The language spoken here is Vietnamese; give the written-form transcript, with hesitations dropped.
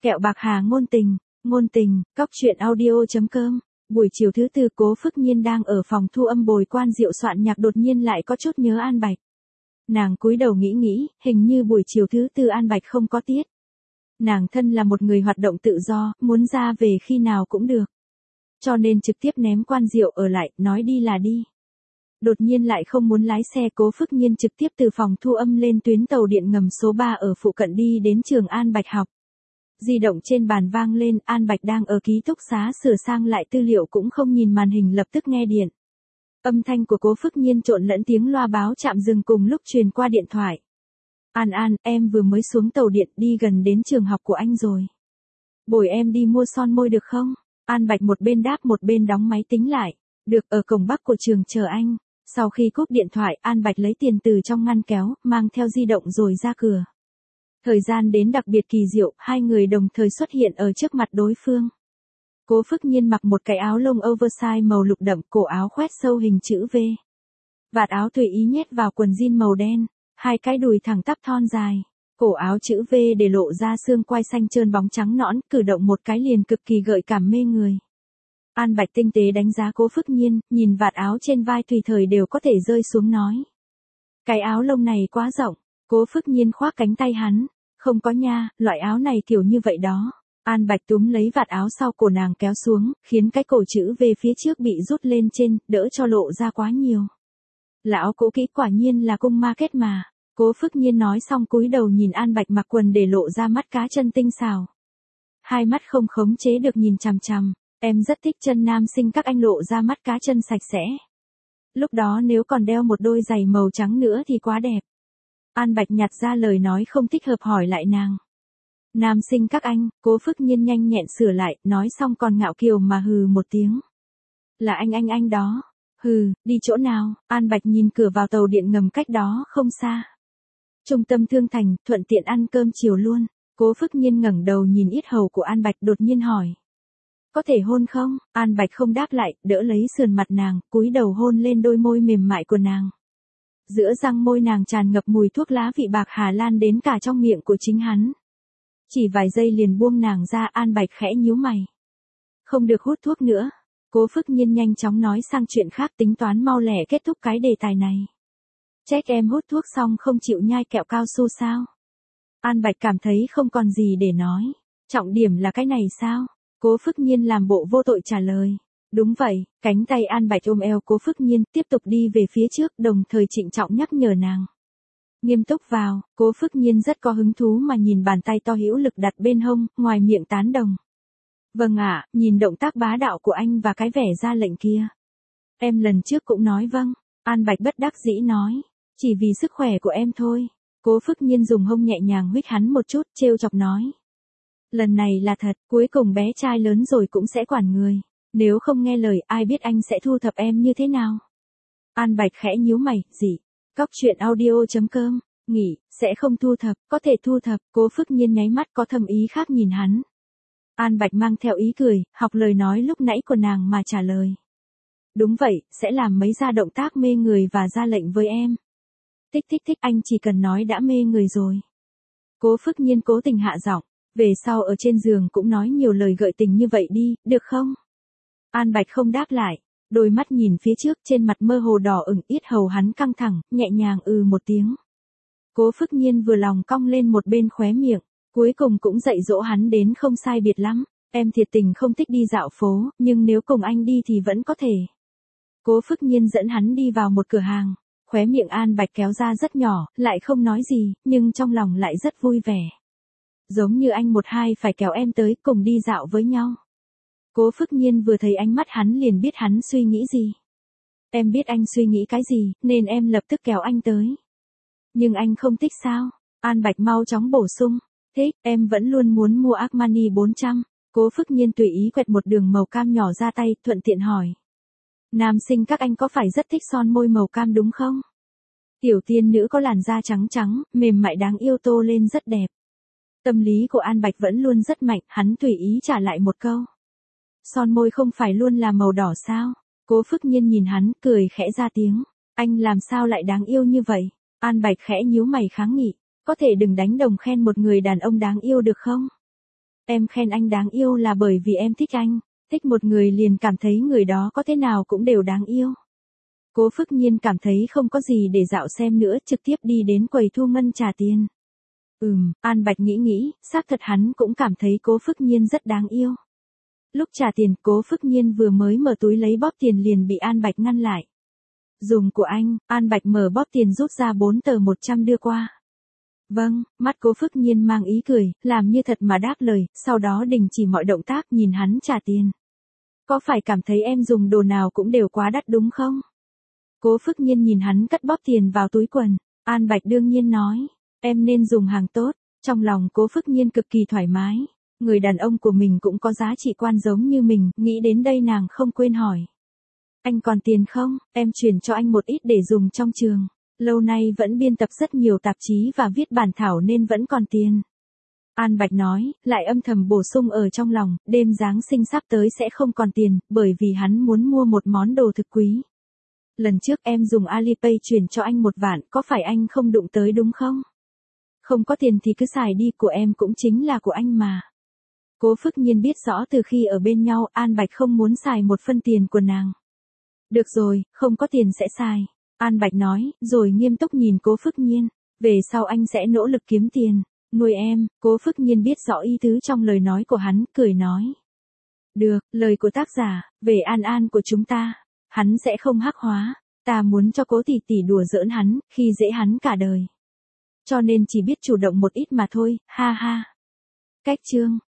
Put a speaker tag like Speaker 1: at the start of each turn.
Speaker 1: Kẹo bạc hà ngôn tình, cóc truyện audio.com. Buổi chiều thứ tư, Cố Phước Nhiên đang ở phòng thu âm bồi quan Diệu soạn nhạc, đột nhiên lại có chút nhớ An Bạch. Nàng cúi đầu nghĩ, hình như buổi chiều thứ tư An Bạch không có tiết. Nàng thân là một người hoạt động tự do, muốn ra về khi nào cũng được. Cho nên trực tiếp ném quan Diệu ở lại, nói đi là đi. Đột nhiên lại không muốn lái xe, Cố Phước Nhiên trực tiếp từ phòng thu âm lên tuyến tàu điện ngầm số 3 ở phụ cận đi đến trường An Bạch học. Di động trên bàn vang lên, An Bạch đang ở ký túc xá sửa sang lại tư liệu, cũng không nhìn màn hình, lập tức nghe điện. Âm thanh của Cố Phước Nhiên trộn lẫn tiếng loa báo trạm dừng cùng lúc truyền qua điện thoại. An, em vừa mới xuống tàu điện, đi gần đến trường học của anh rồi. Bồi em đi mua son môi được không? An Bạch một bên đáp một bên đóng máy tính lại. Được, ở cổng bắc của trường chờ anh. Sau khi cúp điện thoại, An Bạch lấy tiền từ trong ngăn kéo, mang theo di động rồi ra cửa. Thời gian đến đặc biệt kỳ diệu, hai người đồng thời xuất hiện ở trước mặt đối phương. Cố Phước Nhiên mặc một cái áo lông oversize màu lục đậm, cổ áo khoét sâu hình chữ V. Vạt áo tùy ý nhét vào quần jean màu đen, hai cái đùi thẳng tắp thon dài. Cổ áo chữ V để lộ ra xương quai xanh trơn bóng trắng nõn, cử động một cái liền cực kỳ gợi cảm mê người. An Bạch tinh tế đánh giá Cố Phước Nhiên, nhìn vạt áo trên vai tùy thời đều có thể rơi xuống nói. Cái áo lông này quá rộng. Cố Phước Nhiên khoác cánh tay hắn. Không có nha, loại áo này kiểu như vậy đó. An Bạch túm lấy vạt áo sau cổ nàng kéo xuống, khiến cái cổ chữ V phía trước bị rút lên trên, đỡ cho lộ ra quá nhiều. Lão cũ kỹ, quả nhiên là cung market mà. Cố Phước Nhiên nói xong cúi đầu nhìn An Bạch mặc quần để lộ ra mắt cá chân tinh xảo. Hai mắt không khống chế được nhìn chằm chằm. Em rất thích chân nam sinh các anh, lộ ra mắt cá chân sạch sẽ. Lúc đó nếu còn đeo một đôi giày màu trắng nữa thì quá đẹp. An Bạch nhặt ra lời nói không thích hợp hỏi lại nàng. Nam sinh các anh, Cố Phước Nhiên nhanh nhẹn sửa lại, nói xong còn ngạo kiều mà hừ một tiếng. Là anh đó. Hừ, đi chỗ nào? An Bạch nhìn cửa vào tàu điện ngầm cách đó không xa. Trung tâm Thương Thành, thuận tiện ăn cơm chiều luôn. Cố Phước Nhiên ngẩng đầu nhìn yết hầu của An Bạch, đột nhiên hỏi. Có thể hôn không? An Bạch không đáp lại, đỡ lấy sườn mặt nàng, cúi đầu hôn lên đôi môi mềm mại của nàng. Giữa răng môi nàng tràn ngập mùi thuốc lá vị bạc hà lan đến cả trong miệng của chính hắn. Chỉ vài giây liền buông nàng ra, An Bạch khẽ nhíu mày. Không được hút thuốc nữa. Cố Phước Nhiên nhanh chóng nói sang chuyện khác, tính toán mau lẹ kết thúc cái đề tài này. Trách em hút thuốc xong không chịu nhai kẹo cao su sao? An Bạch cảm thấy không còn gì để nói. Trọng điểm là cái này sao? Cố Phước Nhiên làm bộ vô tội trả lời. Đúng vậy, cánh tay An Bạch ôm eo Cố Phước Nhiên, tiếp tục đi về phía trước, đồng thời trịnh trọng nhắc nhở nàng. Nghiêm túc vào. Cố Phước Nhiên rất có hứng thú mà nhìn bàn tay to hữu lực đặt bên hông, ngoài miệng tán đồng. Vâng ạ, nhìn động tác bá đạo của anh và cái vẻ ra lệnh kia. Em lần trước cũng nói vâng. An Bạch bất đắc dĩ nói. Chỉ vì sức khỏe của em thôi. Cố Phước Nhiên dùng hông nhẹ nhàng huých hắn một chút, trêu chọc nói. Lần này là thật, cuối cùng bé trai lớn rồi cũng sẽ quản người. Nếu không nghe lời, ai biết anh sẽ thu thập em như thế nào? An Bạch khẽ nhíu mày, gì? Cóc truyện audio.com, nghỉ, sẽ không thu thập, có thể thu thập. Cố Phước Nhiên nháy mắt có thâm ý khác nhìn hắn. An Bạch mang theo ý cười, học lời nói lúc nãy của nàng mà trả lời. Đúng vậy, sẽ làm mấy ra động tác mê người và ra lệnh với em. Thích, anh chỉ cần nói đã mê người rồi. Cố Phước Nhiên cố tình hạ giọng. Về sau ở trên giường cũng nói nhiều lời gợi tình như vậy đi, được không? An Bạch không đáp lại, đôi mắt nhìn phía trước, trên mặt mơ hồ đỏ ửng, yết hầu hắn căng thẳng, nhẹ nhàng một tiếng. Cố Phước Nhiên vừa lòng cong lên một bên khóe miệng, cuối cùng cũng dạy dỗ hắn đến không sai biệt lắm. Em thiệt tình không thích đi dạo phố, nhưng nếu cùng anh đi thì vẫn có thể. Cố Phước Nhiên dẫn hắn đi vào một cửa hàng, khóe miệng An Bạch kéo ra rất nhỏ, lại không nói gì, nhưng trong lòng lại rất vui vẻ. Giống như anh một hai phải kéo em tới, cùng đi dạo với nhau. Cố Phước Nhiên vừa thấy ánh mắt hắn liền biết hắn suy nghĩ gì. Em biết anh suy nghĩ cái gì, nên em lập tức kéo anh tới. Nhưng anh không thích sao? An Bạch mau chóng bổ sung. Thích, em vẫn luôn muốn mua Armani 400. Cố Phước Nhiên tùy ý quẹt một đường màu cam nhỏ ra tay, thuận tiện hỏi. Nam sinh các anh có phải rất thích son môi màu cam đúng không? Tiểu tiên nữ có làn da trắng trắng, mềm mại đáng yêu, tô lên rất đẹp. Tâm lý của An Bạch vẫn luôn rất mạnh, hắn tùy ý trả lại một câu. Son môi không phải luôn là màu đỏ sao? Cố Phước Nhiên nhìn hắn, cười khẽ ra tiếng. Anh làm sao lại đáng yêu như vậy? An Bạch khẽ nhíu mày kháng nghị. Có thể đừng đánh đồng khen một người đàn ông đáng yêu được không? Em khen anh đáng yêu là bởi vì em thích anh, thích một người liền cảm thấy người đó có thế nào cũng đều đáng yêu. Cố Phức Nhiên cảm thấy không có gì để dạo xem nữa, trực tiếp đi đến quầy thu ngân trả tiền. An Bạch nghĩ, xác thật hắn cũng cảm thấy Cố Phức Nhiên rất đáng yêu. Lúc trả tiền, Cố Phức Nhiên vừa mới mở túi lấy bóp tiền liền bị An Bạch ngăn lại. Dùng của anh, An Bạch mở bóp tiền rút ra 4 tờ 100 đưa qua. Vâng, mắt Cố Phức Nhiên mang ý cười, làm như thật mà đáp lời, sau đó đình chỉ mọi động tác nhìn hắn trả tiền. Có phải cảm thấy em dùng đồ nào cũng đều quá đắt đúng không? Cố Phức Nhiên nhìn hắn cất bóp tiền vào túi quần, An Bạch đương nhiên nói, em nên dùng hàng tốt. Trong lòng Cố Phức Nhiên cực kỳ thoải mái, người đàn ông của mình cũng có giá trị quan giống như mình, nghĩ đến đây nàng không quên hỏi. Anh còn tiền không, em chuyển cho anh một ít để dùng trong trường. Lâu nay vẫn biên tập rất nhiều tạp chí và viết bản thảo nên vẫn còn tiền. An Bạch nói, lại âm thầm bổ sung ở trong lòng, đêm Giáng sinh sắp tới sẽ không còn tiền, bởi vì hắn muốn mua một món đồ thực quý. Lần trước em dùng Alipay chuyển cho anh 1 vạn, có phải anh không đụng tới đúng không? Không có tiền thì cứ xài đi, của em cũng chính là của anh mà. Cố Phức Nhiên biết rõ từ khi ở bên nhau, An Bạch không muốn xài một phân tiền của nàng. Được rồi, không có tiền sẽ xài. An Bạch nói, rồi nghiêm túc nhìn Cố Phức Nhiên, về sau anh sẽ nỗ lực kiếm tiền, nuôi em. Cố Phức Nhiên biết rõ ý tứ trong lời nói của hắn, cười nói. Được, lời của tác giả, về An An của chúng ta, hắn sẽ không hắc hóa, ta muốn cho Cố tỷ tỷ đùa giỡn hắn, khi dễ hắn cả đời. Cho nên chỉ biết chủ động một ít mà thôi, ha ha. Cách chương